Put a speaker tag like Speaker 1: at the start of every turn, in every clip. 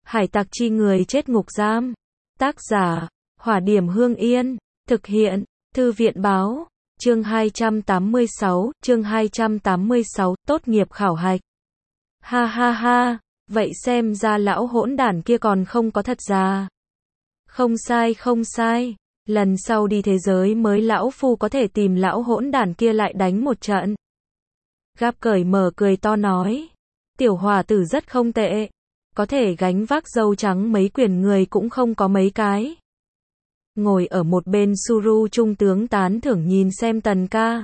Speaker 1: Hải tặc chi người chết ngục giam. Tác giả, Hỏa Điểm Hương Yên. Thực hiện, Thư viện Báo. Chương 286, tốt nghiệp khảo hạch. Ha ha ha, vậy xem ra lão hỗn đản kia còn không có thật ra. Không sai, lần sau đi thế giới mới lão phu có thể tìm lão hỗn đản kia lại đánh một trận. Gáp cởi mở cười to nói, tiểu hòa tử rất không tệ, có thể gánh vác dâu trắng mấy quyền người cũng không có mấy cái. Ngồi ở một bên Suru trung tướng tán thưởng nhìn xem Tần ca.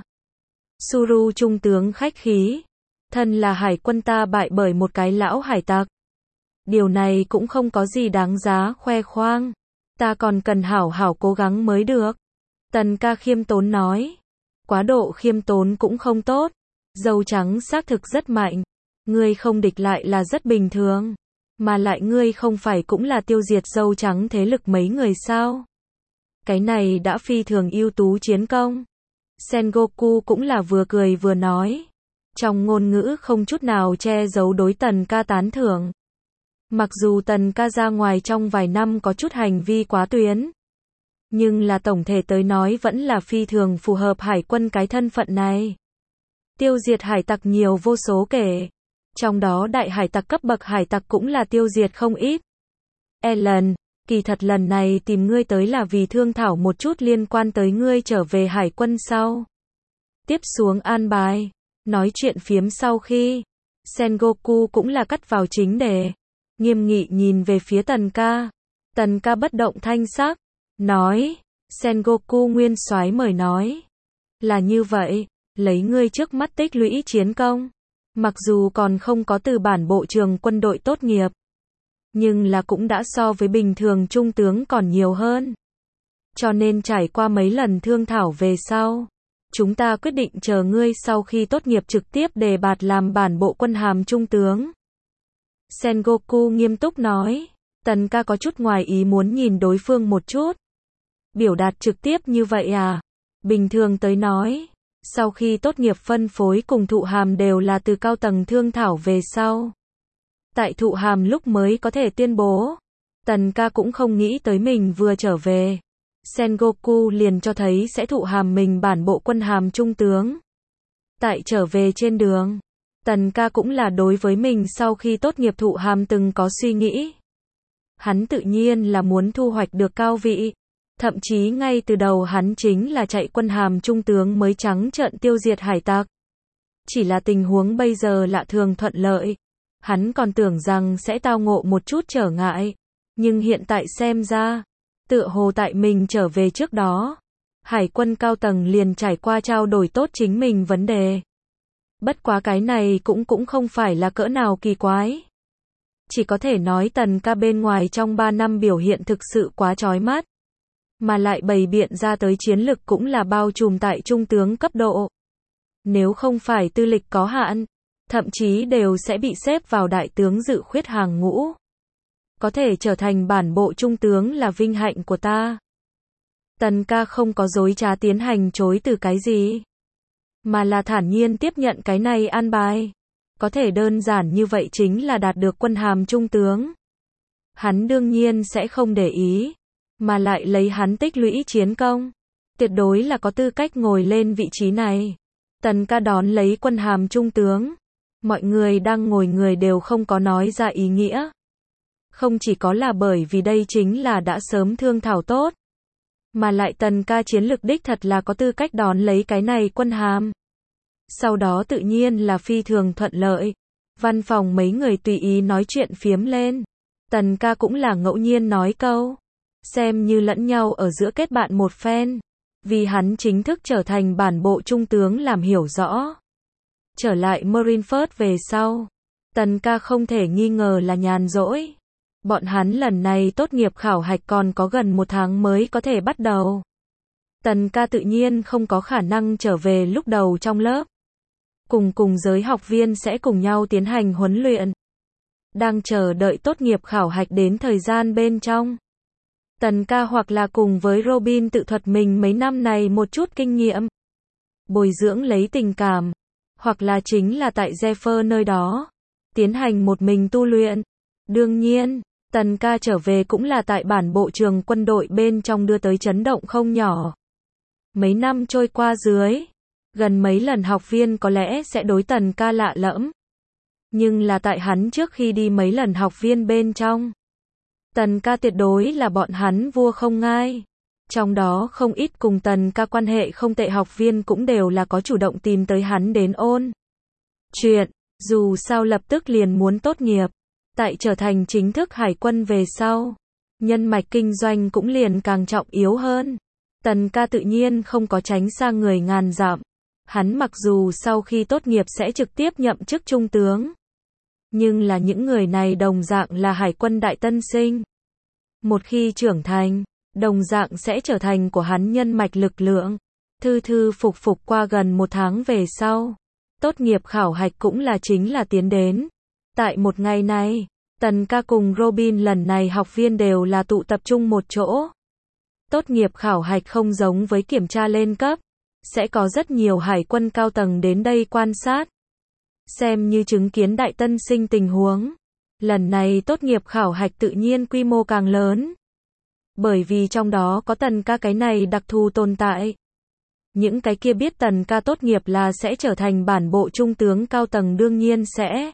Speaker 1: Suru trung tướng khách khí, thân là hải quân ta bại bởi một cái lão hải tặc. Điều này cũng không có gì đáng giá khoe khoang, ta còn cần hảo hảo cố gắng mới được. Tần ca khiêm tốn nói, quá độ khiêm tốn cũng không tốt, dâu trắng xác thực rất mạnh, ngươi không địch lại là rất bình thường, mà lại ngươi không phải cũng là tiêu diệt dâu trắng thế lực mấy người sao? Cái này đã phi thường ưu tú chiến công. Sengoku cũng là vừa cười vừa nói, trong ngôn ngữ không chút nào che giấu đối Tần ca tán thưởng. Mặc dù Tần ca ra ngoài trong vài năm có chút hành vi quá tuyến, nhưng là tổng thể tới nói vẫn là phi thường phù hợp hải quân cái thân phận này. Tiêu diệt hải tặc nhiều vô số kể, trong đó đại hải tặc cấp bậc hải tặc cũng là tiêu diệt không ít. Ellen, kỳ thật lần này tìm ngươi tới là vì thương thảo một chút liên quan tới ngươi trở về hải quân sau. Tiếp xuống an bài, nói chuyện phiếm sau khi, Sengoku cũng là cắt vào chính đề, nghiêm nghị nhìn về phía Tần ca. Tần ca bất động thanh sắc, nói, Sengoku nguyên soái mời nói, là như vậy, lấy ngươi trước mắt tích lũy chiến công, mặc dù còn không có từ bản bộ trường quân đội tốt nghiệp, nhưng là cũng đã so với bình thường trung tướng còn nhiều hơn. Cho nên trải qua mấy lần thương thảo về sau, chúng ta quyết định chờ ngươi sau khi tốt nghiệp trực tiếp đề bạt làm bản bộ quân hàm trung tướng. Sengoku nghiêm túc nói, Tần ca có chút ngoài ý muốn nhìn đối phương một chút. Biểu đạt trực tiếp như vậy à? Bình thường tới nói, sau khi tốt nghiệp phân phối cùng thụ hàm đều là từ cao tầng thương thảo về sau. Tại thụ hàm lúc mới có thể tuyên bố. Tần ca cũng không nghĩ tới mình vừa trở về, Sengoku liền cho thấy sẽ thụ hàm mình bản bộ quân hàm trung tướng. Tại trở về trên đường, Tần ca cũng là đối với mình sau khi tốt nghiệp thụ hàm từng có suy nghĩ. Hắn tự nhiên là muốn thu hoạch được cao vị, thậm chí ngay từ đầu hắn chính là chạy quân hàm trung tướng mới trắng trợn tiêu diệt hải tặc. Chỉ là tình huống bây giờ lạ thường thuận lợi, hắn còn tưởng rằng sẽ tao ngộ một chút trở ngại, nhưng hiện tại xem ra, tựa hồ tại mình trở về trước đó, hải quân cao tầng liền trải qua trao đổi tốt chính mình vấn đề. Bất quá cái này cũng không phải là cỡ nào kỳ quái. Chỉ có thể nói Tần ca bên ngoài trong 3 năm biểu hiện thực sự quá chói mắt, mà lại bày biện ra tới chiến lực cũng là bao trùm tại trung tướng cấp độ. Nếu không phải tư lịch có hạn, thậm chí đều sẽ bị xếp vào đại tướng dự khuyết hàng ngũ. Có thể trở thành bản bộ trung tướng là vinh hạnh của ta. Tần ca không có dối trá tiến hành chối từ cái gì, mà là thản nhiên tiếp nhận cái này an bài. Có thể đơn giản như vậy chính là đạt được quân hàm trung tướng. Hắn đương nhiên sẽ không để ý, mà lại lấy hắn tích lũy chiến công, tuyệt đối là có tư cách ngồi lên vị trí này. Tần ca đón lấy quân hàm trung tướng, mọi người đang ngồi người đều không có nói ra ý nghĩa. Không chỉ có là bởi vì đây chính là đã sớm thương thảo tốt, mà lại Tần ca chiến lực đích thật là có tư cách đón lấy cái này quân hàm. Sau đó tự nhiên là phi thường thuận lợi. Văn phòng mấy người tùy ý nói chuyện phiếm lên. Tần ca cũng là ngẫu nhiên nói câu, xem như lẫn nhau ở giữa kết bạn một phen, vì hắn chính thức trở thành bản bộ trung tướng làm hiểu rõ. Trở lại Marineford về sau, Tần ca không thể nghi ngờ là nhàn rỗi. Bọn hắn lần này tốt nghiệp khảo hạch còn có gần 1 tháng mới có thể bắt đầu. Tần ca tự nhiên không có khả năng trở về lúc đầu trong lớp. Cùng giới học viên sẽ cùng nhau tiến hành huấn luyện. Đang chờ đợi tốt nghiệp khảo hạch đến thời gian bên trong. Tần ca hoặc là cùng với Robin tự thuật mình mấy năm này một chút kinh nghiệm, bồi dưỡng lấy tình cảm, hoặc là chính là tại Zephyr nơi đó, tiến hành một mình tu luyện. Đương nhiên, Tần ca trở về cũng là tại bản bộ trường quân đội bên trong đưa tới chấn động không nhỏ. Mấy năm trôi qua dưới, gần mấy lần học viên có lẽ sẽ đối Tần ca lạ lẫm. Nhưng là tại hắn trước khi đi mấy lần học viên bên trong. Tần ca tuyệt đối là bọn hắn vua không ngai. Trong đó không ít cùng Tần ca quan hệ không tệ học viên cũng đều là có chủ động tìm tới hắn đến ôn chuyện, dù sao lập tức liền muốn tốt nghiệp. Tại trở thành chính thức hải quân về sau, nhân mạch kinh doanh cũng liền càng trọng yếu hơn. Tần ca tự nhiên không có tránh xa người ngàn dặm. Hắn mặc dù sau khi tốt nghiệp sẽ trực tiếp nhậm chức trung tướng, nhưng là những người này đồng dạng là hải quân đại tân sinh. Một khi trưởng thành, đồng dạng sẽ trở thành của hắn nhân mạch lực lượng. Thư thư phục phục qua gần 1 tháng về sau, tốt nghiệp khảo hạch cũng là chính là tiến đến. Tại một ngày này, Tần ca cùng Robin lần này học viên đều là tụ tập trung một chỗ. Tốt nghiệp khảo hạch không giống với kiểm tra lên cấp, sẽ có rất nhiều hải quân cao tầng đến đây quan sát, xem như chứng kiến đại tân sinh tình huống. Lần này tốt nghiệp khảo hạch tự nhiên quy mô càng lớn, bởi vì trong đó có Tần ca cái này đặc thù tồn tại. Những cái kia biết Tần ca tốt nghiệp là sẽ trở thành bản bộ trung tướng cao tầng đương nhiên sẽ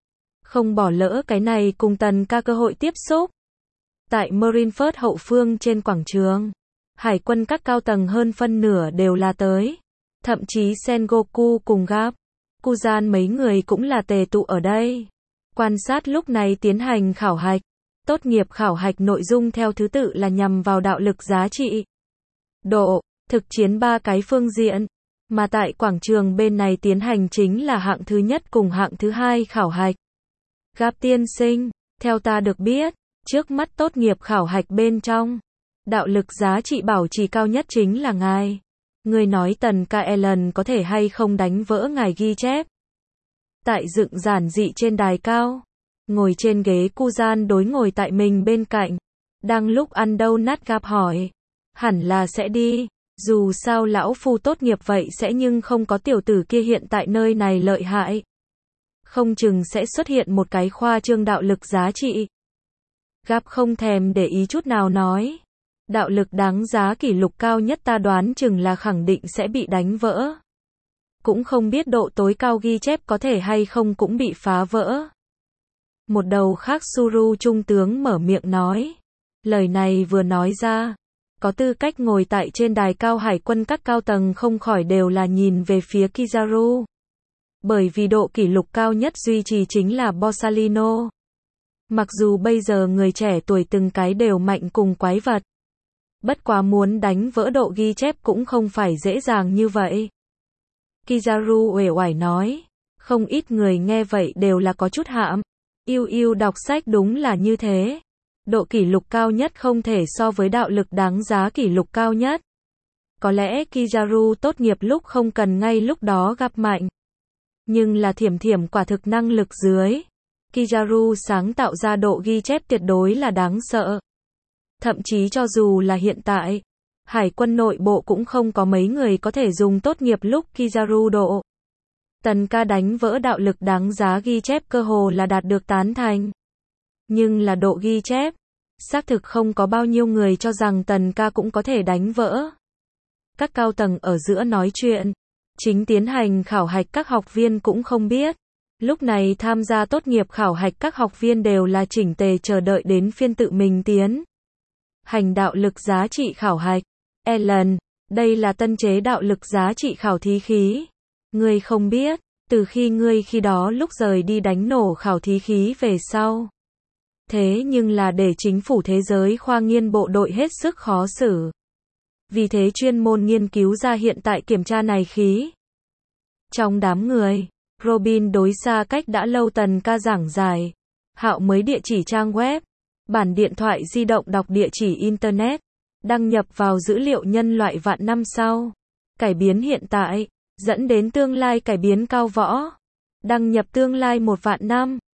Speaker 1: không bỏ lỡ cái này cùng Tần ca cơ hội tiếp xúc. Tại Marineford hậu phương trên quảng trường, hải quân các cao tầng hơn phân nửa đều là tới. Thậm chí Sengoku cùng Gap, Kuzan mấy người cũng là tề tụ ở đây. Quan sát lúc này tiến hành khảo hạch. Tốt nghiệp khảo hạch nội dung theo thứ tự là nhằm vào đạo lực giá trị, độ, thực chiến 3 cái phương diện. Mà tại quảng trường bên này tiến hành chính là hạng thứ nhất cùng hạng thứ hai khảo hạch. Gap tiên sinh, theo ta được biết, trước mắt tốt nghiệp khảo hạch bên trong, đạo lực giá trị bảo trì cao nhất chính là ngài. Người nói Tần ca Ellen có thể hay không đánh vỡ ngài ghi chép. Tại dựng giản dị trên đài cao, ngồi trên ghế Kuzan đối ngồi tại mình bên cạnh. Đang lúc ăn donut Gap hỏi, hẳn là sẽ đi, dù sao lão phu tốt nghiệp vậy sẽ nhưng không có tiểu tử kia hiện tại nơi này lợi hại. Không chừng sẽ xuất hiện một cái khoa trương đạo lực giá trị. Gap không thèm để ý chút nào nói, đạo lực đáng giá kỷ lục cao nhất ta đoán chừng là khẳng định sẽ bị đánh vỡ. Cũng không biết độ tối cao ghi chép có thể hay không cũng bị phá vỡ. Một đầu khác Suru trung tướng mở miệng nói. Lời này vừa nói ra, có tư cách ngồi tại trên đài cao hải quân các cao tầng không khỏi đều là nhìn về phía Kizaru. Bởi vì độ kỷ lục cao nhất duy trì chính là Borsalino. Mặc dù bây giờ người trẻ tuổi từng cái đều mạnh cùng quái vật, bất quá muốn đánh vỡ độ ghi chép cũng không phải dễ dàng như vậy. Kizaru uể oải nói, không ít người nghe vậy đều là có chút hãm. Yêu đọc sách đúng là như thế. Độ kỷ lục cao nhất không thể so với đạo lực đáng giá kỷ lục cao nhất. Có lẽ Kizaru tốt nghiệp lúc không cần ngay lúc đó gặp mạnh. Nhưng là thiểm quả thực năng lực dưới. Kizaru sáng tạo ra độ ghi chép tuyệt đối là đáng sợ. Thậm chí cho dù là hiện tại, hải quân nội bộ cũng không có mấy người có thể dùng tốt nghiệp lúc Kizaru độ. Tần ca đánh vỡ đạo lực đáng giá ghi chép cơ hồ là đạt được tán thành. Nhưng là độ ghi chép, xác thực không có bao nhiêu người cho rằng Tần ca cũng có thể đánh vỡ. Các cao tầng ở giữa nói chuyện, chính tiến hành khảo hạch các học viên cũng không biết. Lúc này tham gia tốt nghiệp khảo hạch các học viên đều là chỉnh tề chờ đợi đến phiên tự mình tiến hành đạo lực giá trị khảo hạch. Ellen, đây là tân chế đạo lực giá trị khảo thí khí. Ngươi không biết, từ khi ngươi khi đó lúc rời đi đánh nổ khảo thí khí về sau. Thế nhưng là để chính phủ thế giới khoa nghiên bộ đội hết sức khó xử. Vì thế chuyên môn nghiên cứu ra hiện tại kiểm tra này khí. Trong đám người, Robin đối xa cách đã lâu Tần ca giảng giải. Hạo mới địa chỉ trang web, bản điện thoại di động đọc địa chỉ Internet, đăng nhập vào dữ liệu nhân loại vạn năm sau. Cải biến hiện tại, dẫn đến tương lai cải biến cao võ. Đăng nhập tương lai 1 vạn năm.